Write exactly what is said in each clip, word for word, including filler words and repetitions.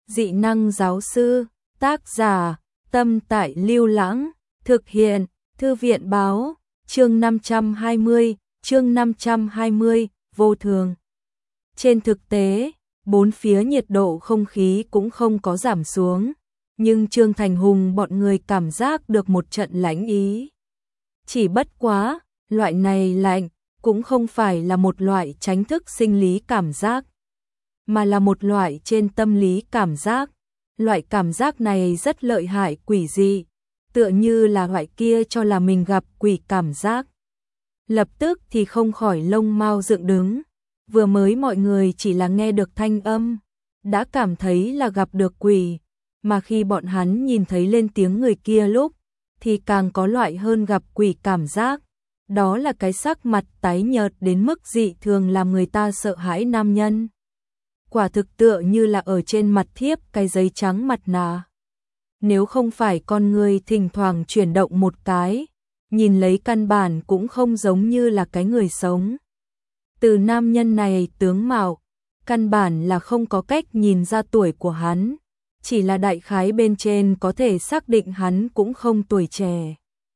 Dị năng giáo sư, tác giả, Tâm Tại Lưu Lãng, thực hiện, Thư viện báo, chương năm trăm hai mươi, chương năm trăm hai mươi, vô thường. Trên thực tế, bốn phía nhiệt độ không khí cũng không có giảm xuống, nhưng Trương Thành Hùng bọn người cảm giác được một trận lạnh ý. Chỉ bất quá, loại này lạnh cũng không phải là một loại tránh thức sinh lý cảm giác, mà là một loại trên tâm lý cảm giác. Loại cảm giác này rất lợi hại, quỷ dị, tựa như là loại kia cho là mình gặp quỷ cảm giác. Lập tức thì không khỏi lông mao dựng đứng, vừa mới mọi người chỉ là nghe được thanh âm, đã cảm thấy là gặp được quỷ, mà khi bọn hắn nhìn thấy lên tiếng người kia lúc, thì càng có loại hơn gặp quỷ cảm giác. Đó là cái sắc mặt tái nhợt đến mức dị thường làm người ta sợ hãi nam nhân. Quả thực tựa như là ở trên mặt thiếp cái giấy trắng mặt nạ. Nếu không phải con người thỉnh thoảng chuyển động một cái, nhìn lấy căn bản cũng không giống như là cái người sống. Từ nam nhân này tướng mạo, căn bản là không có cách nhìn ra tuổi của hắn, chỉ là đại khái bên trên có thể xác định hắn cũng không tuổi trẻ.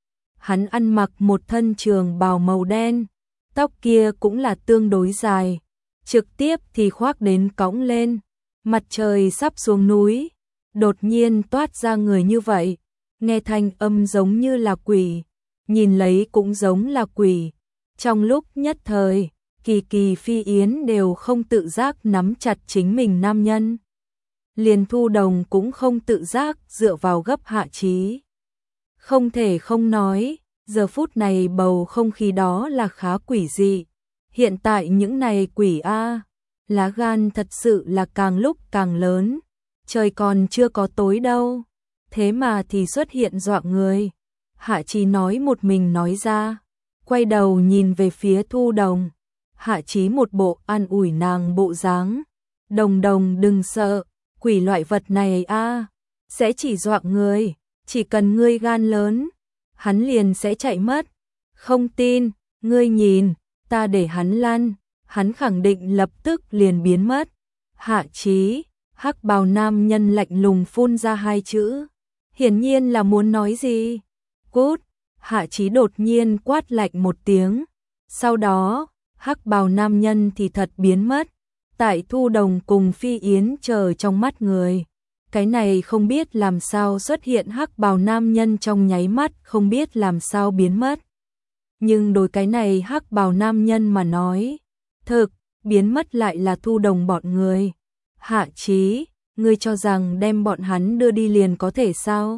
Hắn ăn mặc một thân trường bào màu đen, tóc kia cũng là tương đối dài, trực tiếp thì khoác đến cõng lên, mặt trời sắp xuống núi, đột nhiên toát ra người như vậy, nghe thanh âm giống như là quỷ, nhìn lấy cũng giống là quỷ. Trong lúc nhất thời, Kỳ Kỳ Phi Yến đều không tự giác nắm chặt chính mình nam nhân. Liền Thu Đồng cũng không tự giác dựa vào gấp Hạ Chí. Không thể không nói, giờ phút này bầu không khí đó là khá quỷ dị. Hiện tại những này quỷ a, lá gan thật sự là càng lúc càng lớn, trời còn chưa có tối đâu, thế mà thì xuất hiện dọa người. Hạ Chí nói một mình nói ra, quay đầu nhìn về phía Thu Đồng, Hạ Chí một bộ an ủi nàng bộ dáng, Đồng Đồng đừng sợ, quỷ loại vật này a, sẽ chỉ dọa người, chỉ cần ngươi gan lớn, hắn liền sẽ chạy mất. Không tin, ngươi nhìn, ta để hắn lăn, hắn khẳng định lập tức liền biến mất. Hạ Chí, hắc bào nam nhân lạnh lùng phun ra hai chữ, hiển nhiên là muốn nói gì. Cút, Hạ Chí đột nhiên quát lạnh một tiếng, sau đó, hắc bào nam nhân thì thật biến mất, tại Thu Đồng cùng Phi Yến chờ trong mắt người. Cái này không biết làm sao xuất hiện hắc bào nam nhân trong nháy mắt không biết làm sao biến mất. Nhưng đối cái này hắc bào nam nhân mà nói, thực, biến mất lại là Thu Đồng bọn người. Hạ Chí, ngươi cho rằng đem bọn hắn đưa đi liền có thể sao?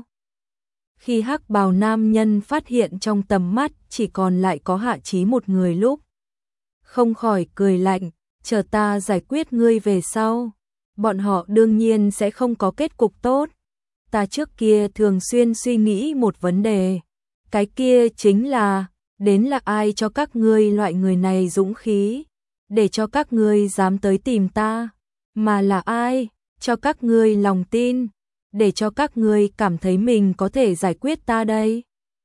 Khi hắc bào nam nhân phát hiện trong tầm mắt chỉ còn lại có Hạ Chí một người lúc, không khỏi cười lạnh, chờ ta giải quyết ngươi về sau. Bọn họ đương nhiên sẽ không có kết cục tốt. Ta trước kia thường xuyên suy nghĩ một vấn đề, cái kia chính là, đến là ai cho các ngươi loại người này dũng khí, để cho các ngươi dám tới tìm ta, mà là ai cho các ngươi lòng tin, để cho các ngươi cảm thấy mình có thể giải quyết ta đây.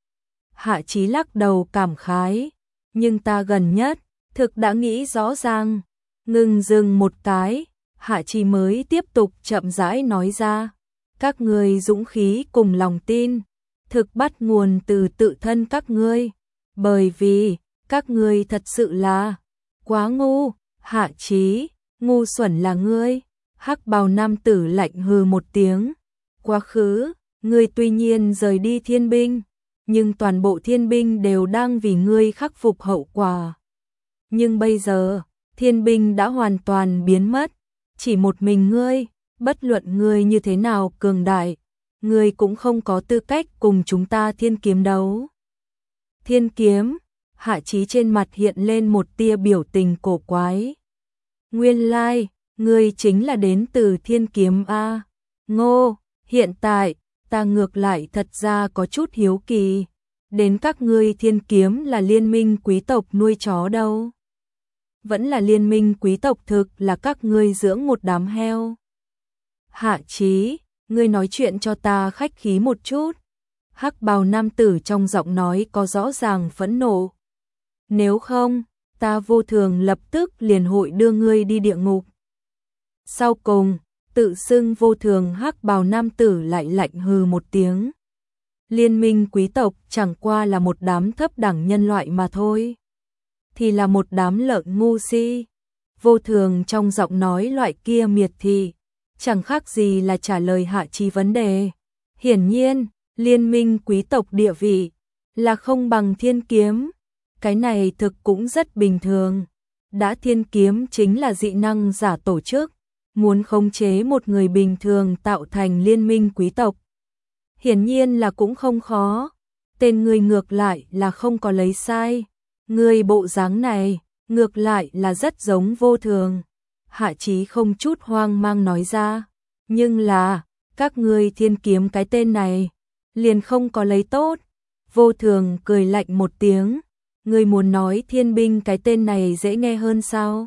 Hạ Chí lắc đầu cảm khái, nhưng ta gần nhất, thực đã nghĩ rõ ràng. Ngừng dừng một cái, Hạ Chí mới tiếp tục chậm rãi nói ra, các ngươi dũng khí cùng lòng tin, thực bắt nguồn từ tự thân các ngươi, bởi vì, các ngươi thật sự là quá ngu. Hạ Chí, ngu xuẩn là ngươi. Hắc bào nam tử lạnh hừ một tiếng, quá khứ, ngươi tuy nhiên rời đi thiên binh, nhưng toàn bộ thiên binh đều đang vì ngươi khắc phục hậu quả. Nhưng bây giờ, thiên binh đã hoàn toàn biến mất, chỉ một mình ngươi, bất luận ngươi như thế nào cường đại, ngươi cũng không có tư cách cùng chúng ta thiên kiếm đấu. Thiên kiếm, Hạ Chí trên mặt hiện lên một tia biểu tình cổ quái. Nguyên lai, like, ngươi chính là đến từ thiên kiếm a. Ngô, hiện tại, ta ngược lại thật ra có chút hiếu kỳ, đến các ngươi thiên kiếm là liên minh quý tộc nuôi chó đâu? Vẫn là liên minh quý tộc thực là các ngươi dưỡng một đám heo? Hạ Chí, ngươi nói chuyện cho ta khách khí một chút. Hắc bào nam tử trong giọng nói có rõ ràng phẫn nộ. Nếu không, ta vô thường lập tức liền hội đưa ngươi đi địa ngục. Sau cùng, tự xưng vô thường hắc bào nam tử lại lạnh hừ một tiếng. Liên minh quý tộc chẳng qua là một đám thấp đẳng nhân loại mà thôi. Thì là một đám lợn ngu si. Vô thường trong giọng nói loại kia miệt thị, chẳng khác gì là trả lời Hạ Chí vấn đề. Hiển nhiên, liên minh quý tộc địa vị là không bằng thiên kiếm. Cái này thực cũng rất bình thường. Đã thiên kiếm chính là dị năng giả tổ chức, muốn khống chế một người bình thường tạo thành liên minh quý tộc. Hiển nhiên là cũng không khó. Tên người ngược lại là không có lấy sai. Người bộ dáng này, ngược lại là rất giống vô thường. Hạ Chí không chút hoang mang nói ra. Nhưng là, các ngươi thiên kiếm cái tên này, liền không có lấy tốt. Vô thường cười lạnh một tiếng. Ngươi muốn nói thiên binh cái tên này dễ nghe hơn sao?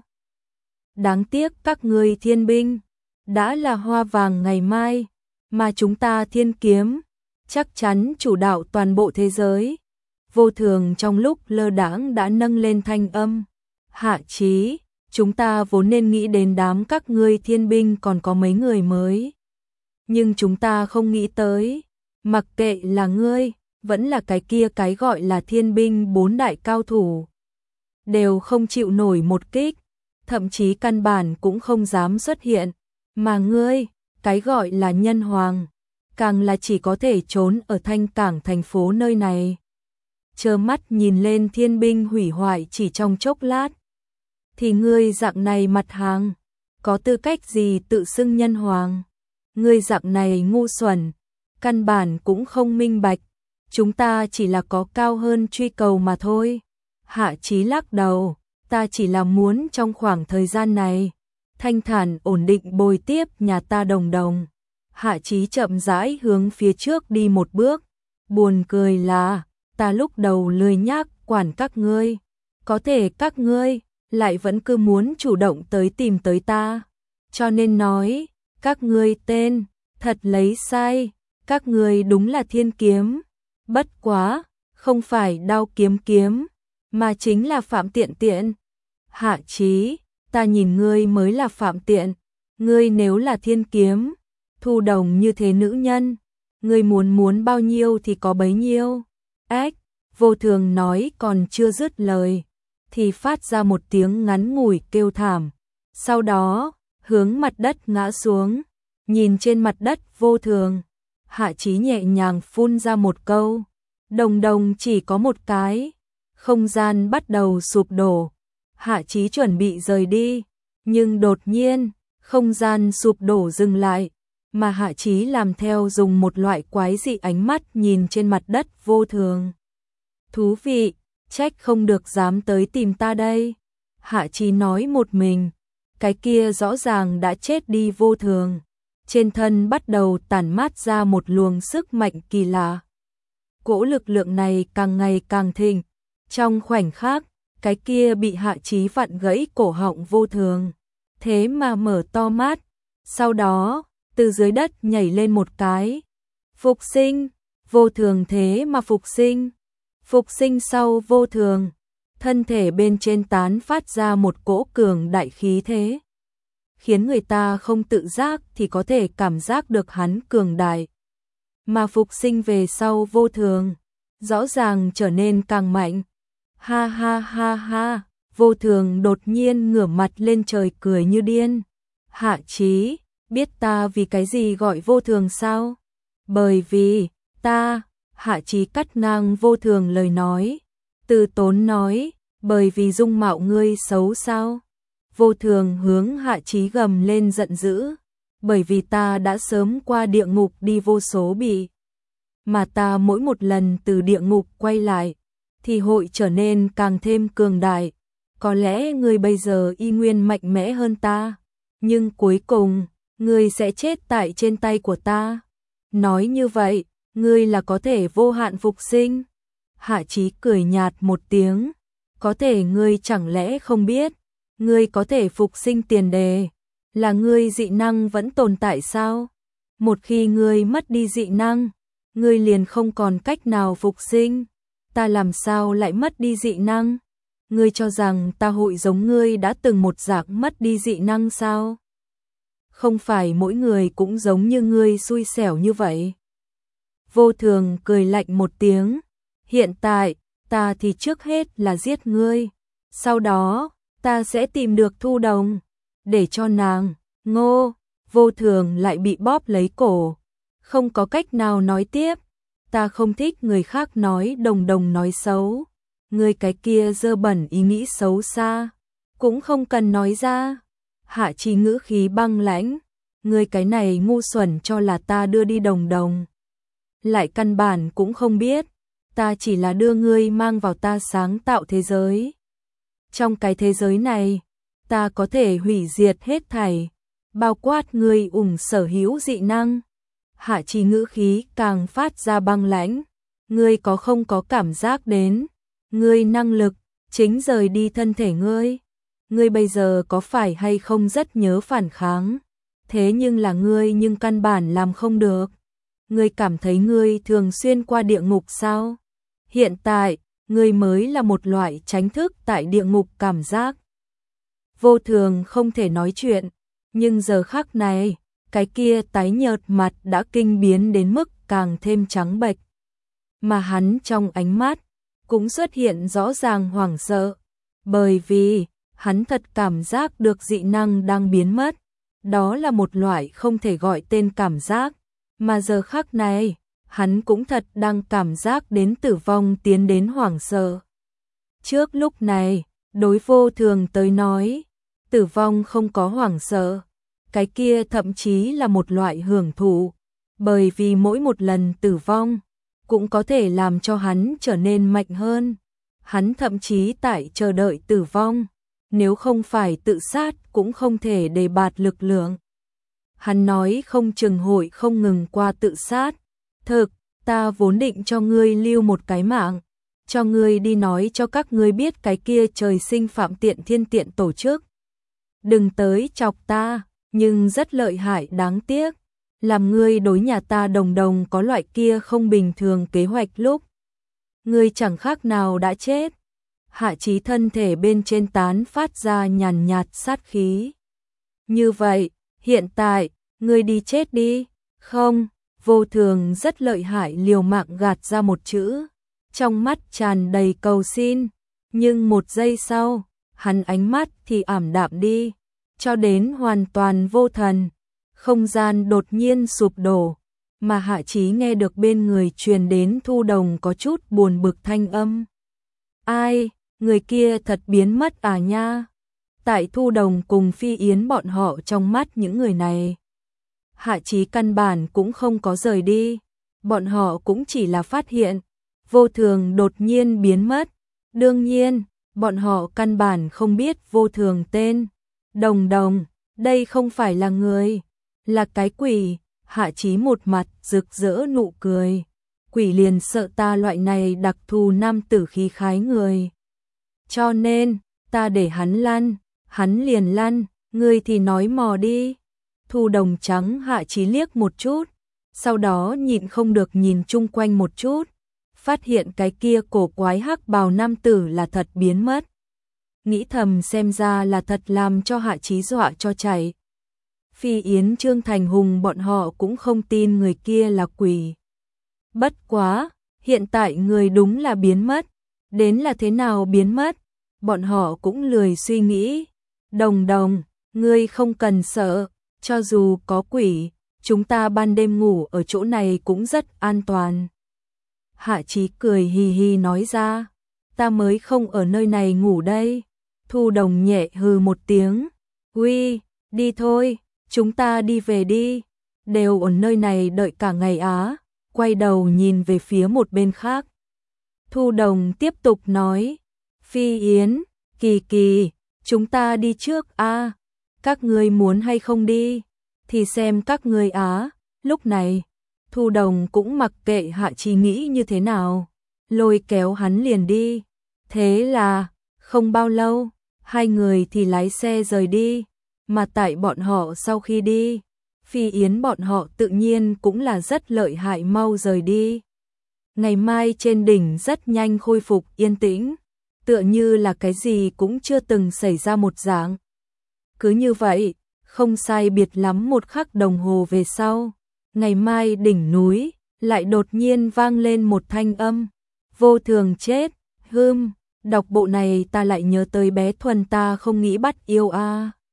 Đáng tiếc các ngươi thiên binh, đã là hoa vàng ngày mai, mà chúng ta thiên kiếm, chắc chắn chủ đạo toàn bộ thế giới. Vô thường trong lúc lơ đãng đã nâng lên thanh âm. Hạ Chí, chúng ta vốn nên nghĩ đến đám các ngươi thiên binh còn có mấy người mới. Nhưng chúng ta không nghĩ tới, mặc kệ là ngươi, vẫn là cái kia cái gọi là thiên binh bốn đại cao thủ. Đều không chịu nổi một kích, thậm chí căn bản cũng không dám xuất hiện. Mà ngươi, cái gọi là nhân hoàng, càng là chỉ có thể trốn ở thanh cảng thành phố nơi này. Trơ mắt nhìn lên thiên binh hủy hoại chỉ trong chốc lát. Thì ngươi dạng này mặt hàng, có tư cách gì tự xưng nhân hoàng? Ngươi dạng này ngu xuẩn, căn bản cũng không minh bạch. Chúng ta chỉ là có cao hơn truy cầu mà thôi. Hạ Chí lắc đầu, ta chỉ là muốn trong khoảng thời gian này, thanh thản ổn định bồi tiếp nhà ta đồng đồng. Hạ Chí chậm rãi hướng phía trước đi một bước. Buồn cười là, ta lúc đầu lười nhác quản các ngươi. Có thể các ngươi lại vẫn cứ muốn chủ động tới tìm tới ta. Cho nên nói, các ngươi tên, thật lấy sai. Các ngươi đúng là thiên kiếm. Bất quá, không phải đao kiếm kiếm, mà chính là Phạm Tiện Tiện. Hạ Chí, ta nhìn ngươi mới là Phạm Tiện. Ngươi nếu là thiên kiếm, thu đồng như thế nữ nhân, ngươi muốn muốn bao nhiêu thì có bấy nhiêu. Ếch, vô thường nói còn chưa dứt lời, thì phát ra một tiếng ngắn ngủi kêu thảm. Sau đó, hướng mặt đất ngã xuống, nhìn trên mặt đất vô thường. Hạ Chí nhẹ nhàng phun ra một câu. Đồng đồng chỉ có một cái. Không gian bắt đầu sụp đổ. Hạ Chí chuẩn bị rời đi. Nhưng đột nhiên, không gian sụp đổ dừng lại. Mà Hạ Chí làm theo dùng một loại quái dị ánh mắt nhìn trên mặt đất vô thường. Thú vị, trách không được dám tới tìm ta đây. Hạ Chí nói một mình. Cái kia rõ ràng đã chết đi vô thường. Trên thân bắt đầu tản mát ra một luồng sức mạnh kỳ lạ. Cỗ lực lượng này càng ngày càng thịnh. Trong khoảnh khắc, cái kia bị Hạ Chí vặn gãy cổ họng vô thường. Thế mà mở to mắt. Sau đó, từ dưới đất nhảy lên một cái. Phục sinh, vô thường thế mà phục sinh. Phục sinh sau vô thường. Thân thể bên trên tán phát ra một cỗ cường đại khí thế. Khiến người ta không tự giác thì có thể cảm giác được hắn cường đại. Mà phục sinh về sau vô thường, rõ ràng trở nên càng mạnh. Ha ha ha ha, vô thường đột nhiên ngửa mặt lên trời cười như điên. Hạ Chí, biết ta vì cái gì gọi vô thường sao? Bởi vì, ta, Hạ Chí cắt ngang vô thường lời nói. Từ tốn nói, bởi vì dung mạo ngươi xấu sao? Vô thường hướng Hạ Chí gầm lên giận dữ. Bởi vì ta đã sớm qua địa ngục đi vô số bị. Mà ta mỗi một lần từ địa ngục quay lại, thì hội trở nên càng thêm cường đại. Có lẽ ngươi bây giờ y nguyên mạnh mẽ hơn ta, nhưng cuối cùng, ngươi sẽ chết tại trên tay của ta. Nói như vậy, ngươi là có thể vô hạn phục sinh. Hạ Chí cười nhạt một tiếng. Có thể ngươi chẳng lẽ không biết, ngươi có thể phục sinh tiền đề, là ngươi dị năng vẫn tồn tại sao? Một khi ngươi mất đi dị năng, ngươi liền không còn cách nào phục sinh. Ta làm sao lại mất đi dị năng? Ngươi cho rằng ta hội giống ngươi đã từng một dạng mất đi dị năng sao? không phải mỗi người cũng giống như ngươi xui xẻo như vậy. Vô Thường cười lạnh một tiếng, hiện tại, ta thì trước hết là giết ngươi, sau đó, ta sẽ tìm được Thu Đồng, để cho nàng, ngô, Vô Thường lại bị bóp lấy cổ, không có cách nào nói tiếp, ta không thích người khác nói Đồng Đồng nói xấu, ngươi cái kia dơ bẩn ý nghĩ xấu xa, cũng không cần nói ra. Hạ Chí ngữ khí băng lãnh, ngươi cái này ngu xuẩn cho là ta đưa đi Đồng Đồng. Lại căn bản cũng không biết, ta chỉ là đưa ngươi mang vào ta sáng tạo thế giới. Trong cái thế giới này, ta có thể hủy diệt hết thảy, bao quát ngươi ủng sở hữu dị năng. Hạ Chí ngữ khí càng phát ra băng lãnh, ngươi có không có cảm giác đến, ngươi năng lực chính rời đi thân thể ngươi. Ngươi bây giờ có phải hay không rất nhớ phản kháng, thế nhưng là ngươi nhưng căn bản làm không được. Ngươi cảm thấy ngươi thường xuyên qua địa ngục sao? Hiện tại, ngươi mới là một loại tránh thức tại địa ngục cảm giác. Vô Thường không thể nói chuyện, nhưng giờ khắc này, cái kia tái nhợt mặt đã kinh biến đến mức càng thêm trắng bệch. Mà hắn trong ánh mắt, cũng xuất hiện rõ ràng hoảng sợ, bởi vì hắn thật cảm giác được dị năng đang biến mất. Đó là một loại không thể gọi tên cảm giác, mà giờ khắc này, hắn cũng thật đang cảm giác đến tử vong tiến đến hoảng sợ. Trước lúc này, đối Vô Thường tới nói, tử vong không có hoảng sợ, cái kia thậm chí là một loại hưởng thụ, bởi vì mỗi một lần tử vong, cũng có thể làm cho hắn trở nên mạnh hơn. Hắn thậm chí tại chờ đợi tử vong, nếu không phải tự sát cũng không thể đề bạt lực lượng. Hắn nói không chừng hội không ngừng qua tự sát. Thực, ta vốn định cho ngươi lưu một cái mạng, cho ngươi đi nói cho các ngươi biết cái kia trời sinh phạm tiện thiên tiện tổ chức. Đừng tới chọc ta, nhưng rất lợi hại đáng tiếc. Làm ngươi đối nhà ta Đồng Đồng có loại kia không bình thường kế hoạch lúc. Ngươi chẳng khác nào đã chết. Hạ Chí thân thể bên trên tán phát ra nhàn nhạt sát khí. Như vậy, hiện tại, ngươi đi chết đi. Không, Vô Thường rất lợi hại liều mạng gạt ra một chữ. Trong mắt tràn đầy cầu xin. Nhưng một giây sau, hắn ánh mắt thì ảm đạm đi. Cho đến hoàn toàn vô thần. Không gian đột nhiên sụp đổ. Mà Hạ Chí nghe được bên người truyền đến Thu Đồng có chút buồn bực thanh âm. Ai, người kia thật biến mất à nha. Tại Thu Đồng cùng Phi Yến bọn họ trong mắt những người này. Hạ Chí căn bản cũng không có rời đi. Bọn họ cũng chỉ là phát hiện. Vô Thường đột nhiên biến mất. Đương nhiên, bọn họ căn bản không biết Vô Thường tên. Đồng Đồng, đây không phải là người, là cái quỷ. Hạ Chí một mặt rực rỡ nụ cười. Quỷ liền sợ ta loại này đặc thù nam tử khí khái người. Cho nên, ta để hắn lăn, hắn liền lăn, ngươi thì nói mò đi. Thu Đồng trắng Hạ Chí liếc một chút, sau đó nhịn không được nhìn chung quanh một chút, phát hiện cái kia cổ quái hắc bào nam tử là thật biến mất. Nghĩ thầm xem ra là thật làm cho Hạ Chí dọa cho chạy. Phi Yến Trương Thành Hùng bọn họ cũng không tin người kia là quỷ. Bất quá, hiện tại người đúng là biến mất, đến là thế nào biến mất, bọn họ cũng lười suy nghĩ. Đồng Đồng, ngươi không cần sợ, cho dù có quỷ, chúng ta ban đêm ngủ ở chỗ này cũng rất an toàn. Hạ Chí cười hì hì nói ra, ta mới không ở nơi này ngủ đây. Thu Đồng nhẹ hừ một tiếng, uy, đi thôi, chúng ta đi về đi, đều ở nơi này đợi cả ngày á. Quay đầu nhìn về phía một bên khác. Thu Đồng tiếp tục nói, Phi Yến, Kỳ Kỳ, chúng ta đi trước a. Các ngươi muốn hay không đi, thì xem các ngươi á. Lúc này, Thu Đồng cũng mặc kệ Hạ Chí nghĩ như thế nào, lôi kéo hắn liền đi. Thế là, không bao lâu, hai người thì lái xe rời đi, mà tại bọn họ sau khi đi, Phi Yến bọn họ tự nhiên cũng là rất lợi hại mau rời đi. Ngày mai trên đỉnh rất nhanh khôi phục yên tĩnh, tựa như là cái gì cũng chưa từng xảy ra một dạng. Cứ như vậy, Không sai biệt lắm một khắc đồng hồ về sau, ngày mai đỉnh núi lại đột nhiên vang lên một thanh âm. Vô Thường chết, hưm, đọc bộ này ta lại nhớ tới bé Thuần ta không nghĩ bắt yêu a.